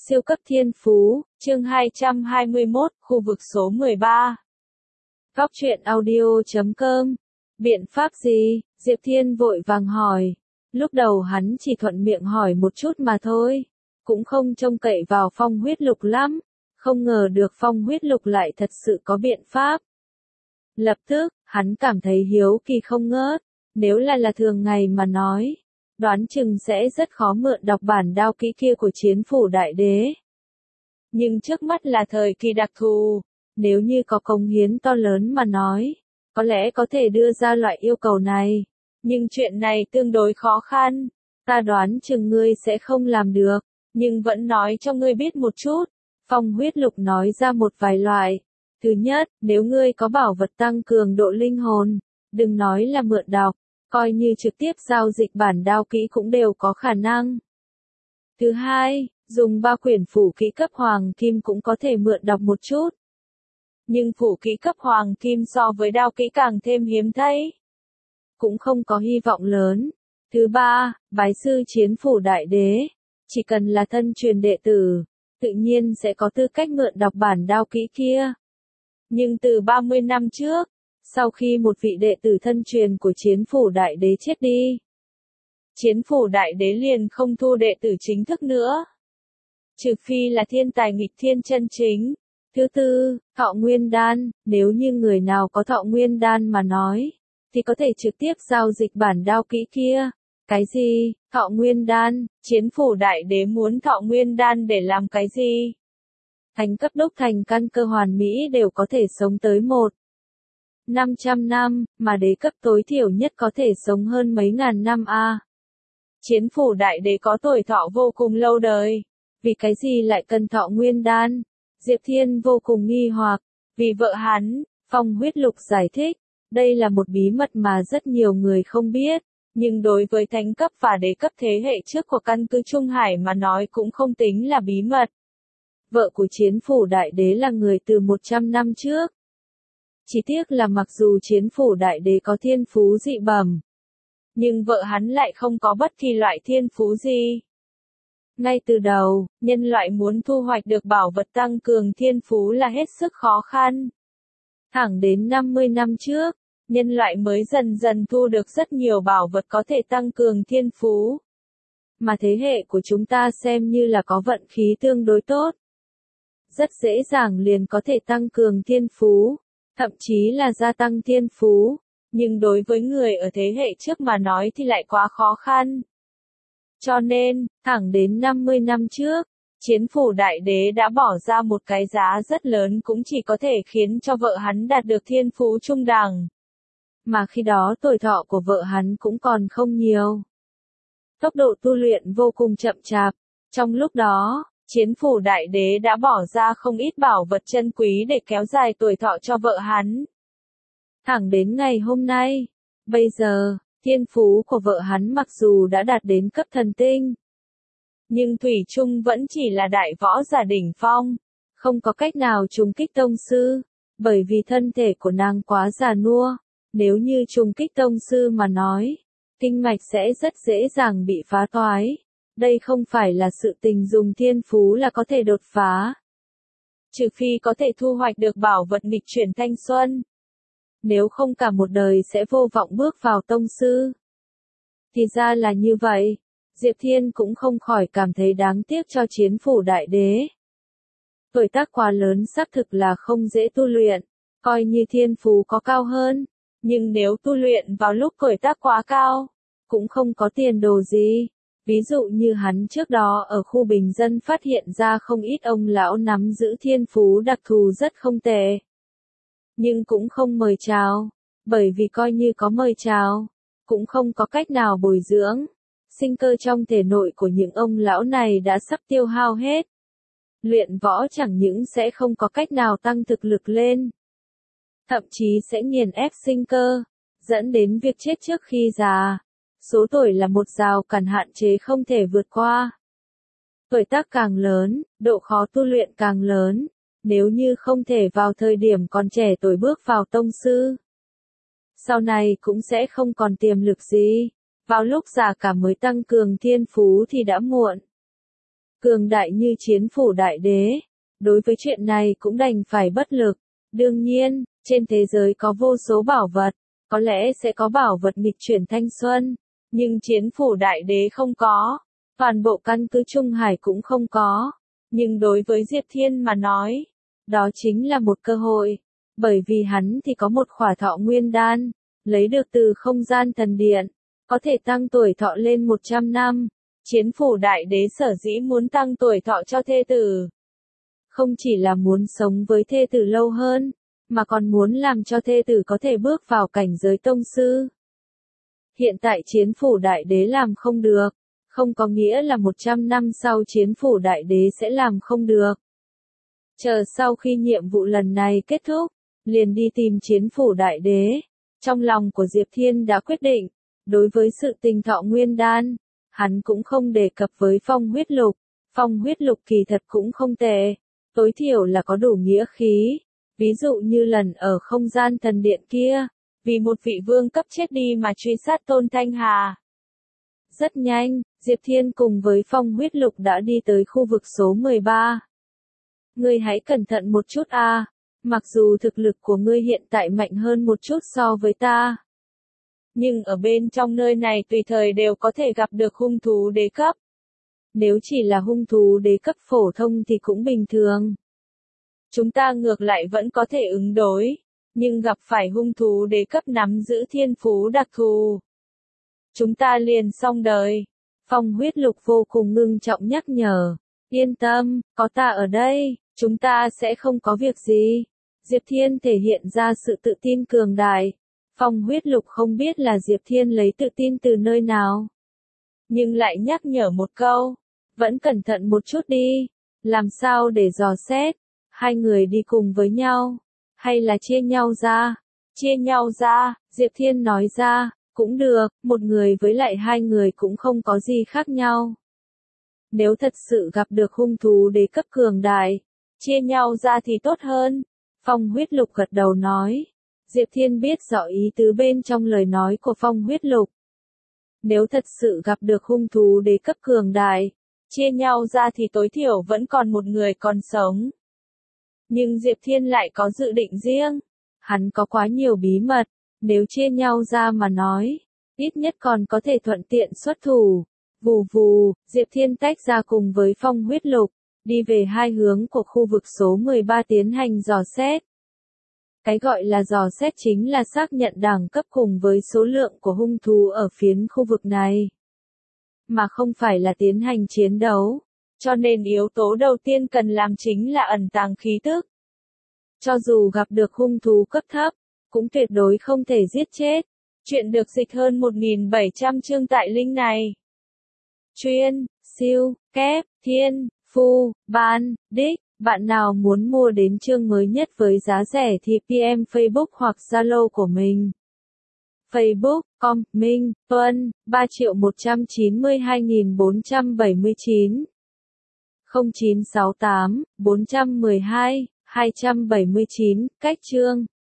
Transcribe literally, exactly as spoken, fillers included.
Siêu cấp thiên phú, chương hai trăm hai mươi mốt, khu vực số mười ba. Góc truyện audio chấm com. Biện pháp gì? Diệp Thiên vội vàng hỏi. Lúc đầu hắn chỉ thuận miệng hỏi một chút mà thôi. Cũng không trông cậy vào phong huyết lục lắm. Không ngờ được phong huyết lục lại thật sự có biện pháp. Lập tức, hắn cảm thấy hiếu kỳ không ngớt. Nếu là là thường ngày mà nói, đoán chừng sẽ rất khó mượn đọc bản đao kỹ kia của Chiến phủ đại đế. Nhưng trước mắt là thời kỳ đặc thù, nếu như có cống hiến to lớn mà nói, có lẽ có thể đưa ra loại yêu cầu này. Nhưng chuyện này tương đối khó khăn, ta đoán chừng ngươi sẽ không làm được, nhưng vẫn nói cho ngươi biết một chút. Phong huyết lục nói ra một vài loại. Thứ nhất, nếu ngươi có bảo vật tăng cường độ linh hồn, đừng nói là mượn đọc, coi như trực tiếp giao dịch bản đao kỹ cũng đều có khả năng. Thứ hai, dùng ba quyển phủ kỹ cấp hoàng kim cũng có thể mượn đọc một chút. Nhưng phủ kỹ cấp hoàng kim so với đao kỹ càng thêm hiếm thấy. Cũng không có hy vọng lớn. Thứ ba, bái sư Chiến phủ đại đế. Chỉ cần là thân truyền đệ tử, tự nhiên sẽ có tư cách mượn đọc bản đao kỹ kia. Nhưng từ ba mươi năm trước, sau khi một vị đệ tử thân truyền của Chiến phủ đại đế chết đi, Chiến phủ đại đế liền không thu đệ tử chính thức nữa. Trừ phi là thiên tài nghịch thiên chân chính. Thứ tư, thọ nguyên đan, nếu như người nào có thọ nguyên đan mà nói, thì có thể trực tiếp giao dịch bản đao kỹ kia. Cái gì? Thọ nguyên đan? Chiến phủ đại đế muốn thọ nguyên đan để làm cái gì? Thành cấp đúc thành căn cơ hoàn mỹ đều có thể sống tới một năm trăm năm, mà đế cấp tối thiểu nhất có thể sống hơn mấy ngàn năm a. À. Chiến phủ đại đế có tuổi thọ vô cùng lâu đời. Vì cái gì lại cần thọ nguyên đan? Diệp Thiên vô cùng nghi hoặc. Vì vợ hắn, Phong huyết lục giải thích. Đây là một bí mật mà rất nhiều người không biết. Nhưng đối với thánh cấp và đế cấp thế hệ trước của căn cứ Trung Hải mà nói cũng không tính là bí mật. Vợ của Chiến phủ đại đế là người từ một trăm năm trước. Chỉ tiếc là mặc dù Chiến phủ đại đế có thiên phú dị bẩm, nhưng vợ hắn lại không có bất kỳ loại thiên phú gì. Ngay từ đầu, nhân loại muốn thu hoạch được bảo vật tăng cường thiên phú là hết sức khó khăn. Thẳng đến năm mươi năm trước, nhân loại mới dần dần thu được rất nhiều bảo vật có thể tăng cường thiên phú. Mà thế hệ của chúng ta xem như là có vận khí tương đối tốt. Rất dễ dàng liền có thể tăng cường thiên phú, thậm chí là gia tăng thiên phú. Nhưng đối với người ở thế hệ trước mà nói thì lại quá khó khăn. Cho nên, thẳng đến năm mươi năm trước, Chiến phủ đại đế đã bỏ ra một cái giá rất lớn cũng chỉ có thể khiến cho vợ hắn đạt được thiên phú trung đẳng. Mà khi đó tuổi thọ của vợ hắn cũng còn không nhiều. Tốc độ tu luyện vô cùng chậm chạp. Trong lúc đó, Chiến phủ đại đế đã bỏ ra không ít bảo vật chân quý để kéo dài tuổi thọ cho vợ hắn. Thẳng đến ngày hôm nay, bây giờ, thiên phú của vợ hắn mặc dù đã đạt đến cấp thần tinh, nhưng thủy chung vẫn chỉ là đại võ giả đỉnh phong, không có cách nào trùng kích tông sư, bởi vì thân thể của nàng quá già nua, nếu như trùng kích tông sư mà nói, kinh mạch sẽ rất dễ dàng bị phá toái, đây không phải là sự tình dùng thiên phú là có thể đột phá. Trừ phi có thể thu hoạch được bảo vật nghịch chuyển thanh xuân. Nếu không cả một đời sẽ vô vọng bước vào tông sư. Thì ra là như vậy, Diệp Thiên cũng không khỏi cảm thấy đáng tiếc cho Chiến phủ đại đế. Tuổi tác quá lớn xác thực là không dễ tu luyện, coi như thiên phú có cao hơn, nhưng nếu tu luyện vào lúc tuổi tác quá cao, cũng không có tiền đồ gì. Ví dụ như hắn trước đó ở khu bình dân phát hiện ra không ít ông lão nắm giữ thiên phú đặc thù rất không tệ. Nhưng cũng không mời chào, bởi vì coi như có mời chào, cũng không có cách nào bồi dưỡng. Sinh cơ trong thể nội của những ông lão này đã sắp tiêu hao hết. Luyện võ chẳng những sẽ không có cách nào tăng thực lực lên, thậm chí sẽ nghiền ép sinh cơ, dẫn đến việc chết trước khi già. Số tuổi là một rào cản hạn chế không thể vượt qua. Tuổi tác càng lớn, độ khó tu luyện càng lớn. Nếu như không thể vào thời điểm còn trẻ tuổi bước vào tông sư, sau này cũng sẽ không còn tiềm lực gì. Vào lúc già cả mới tăng cường thiên phú thì đã muộn. cường đại như chiến phủ đại đế. Đối với chuyện này cũng đành phải bất lực. Đương nhiên, trên thế giới có vô số bảo vật, có lẽ sẽ có bảo vật nghịch chuyển thanh xuân, nhưng chiến phủ đại đế không có, toàn bộ căn cứ Trung Hải cũng không có. Nhưng đối với Diệp Thiên mà nói, đó chính là một cơ hội, bởi vì hắn thì có một khỏa thọ nguyên đan, lấy được từ không gian thần điện, có thể tăng tuổi thọ lên một trăm năm. Chiến phủ đại đế sở dĩ muốn tăng tuổi thọ cho thê tử, không chỉ là muốn sống với thê tử lâu hơn, mà còn muốn làm cho thê tử có thể bước vào cảnh giới tông sư. Hiện tại chiến phủ đại đế làm không được, không có nghĩa là một trăm năm sau chiến phủ đại đế sẽ làm không được. Chờ sau khi nhiệm vụ lần này kết thúc, liền đi tìm chiến phủ đại đế. Trong lòng của Diệp Thiên đã quyết định, đối với sự tình thọ nguyên đan, hắn cũng không đề cập với phong huyết lục. Phong huyết lục kỳ thật cũng không tệ, tối thiểu là có đủ nghĩa khí. Ví dụ như lần ở không gian thần điện kia, vì một vị vương cấp chết đi mà truy sát Tôn Thanh Hà. Rất nhanh, Diệp Thiên cùng với phong huyết lục đã đi tới khu vực số mười ba. Ngươi hãy cẩn thận một chút a, à, mặc dù thực lực của ngươi hiện tại mạnh hơn một chút so với ta. Nhưng ở bên trong nơi này tùy thời đều có thể gặp được hung thú đế cấp. Nếu chỉ là hung thú đế cấp phổ thông thì cũng bình thường. Chúng ta ngược lại vẫn có thể ứng đối, nhưng gặp phải hung thú đế cấp nắm giữ thiên phú đặc thù, chúng ta liền xong đời. Phong huyết lục vô cùng ngưng trọng nhắc nhở. Yên tâm, có ta ở đây, chúng ta sẽ không có việc gì. Diệp Thiên thể hiện ra sự tự tin cường đại. Phong huyết lục không biết là Diệp Thiên lấy tự tin từ nơi nào, nhưng lại nhắc nhở một câu, vẫn cẩn thận một chút đi, làm sao để dò xét. Hai người đi cùng với nhau, hay là chia nhau ra? Chia nhau ra, Diệp Thiên nói ra, cũng được, một người với lại hai người cũng không có gì khác nhau. Nếu thật sự gặp được hung thú đế cấp cường đại, chia nhau ra thì tốt hơn. Phong huyết lục gật đầu nói. Diệp Thiên biết rõ ý tứ bên trong lời nói của phong huyết lục. Nếu thật sự gặp được hung thú đế cấp cường đại, chia nhau ra thì tối thiểu vẫn còn một người còn sống. Nhưng Diệp Thiên lại có dự định riêng. Hắn có quá nhiều bí mật, nếu chia nhau ra mà nói, ít nhất còn có thể thuận tiện xuất thủ. Vù vù, Diệp Thiên tách ra cùng với phong huyết lục, đi về hai hướng của khu vực số mười ba tiến hành dò xét. Cái gọi là dò xét chính là xác nhận đẳng cấp cùng với số lượng của hung thú ở phiến khu vực này, mà không phải là tiến hành chiến đấu. Cho nên yếu tố đầu tiên cần làm chính là ẩn tàng khí tức. Cho dù gặp được hung thú cấp thấp, cũng tuyệt đối không thể giết chết. Chuyện được dịch hơn một nghìn bảy trăm chương tại link này. Chuyên, siêu, kép, thiên, phu, ban, đích. Bạn nào muốn mua đến chương mới nhất với giá rẻ thì pê em Facebook hoặc Zalo của mình. Facebook, com, Minh, Tuân, ba triệu một trăm chín mươi hai nghìn bốn trăm bảy mươi chín. không chín sáu tám, bốn một hai, hai bảy chín, cách chương.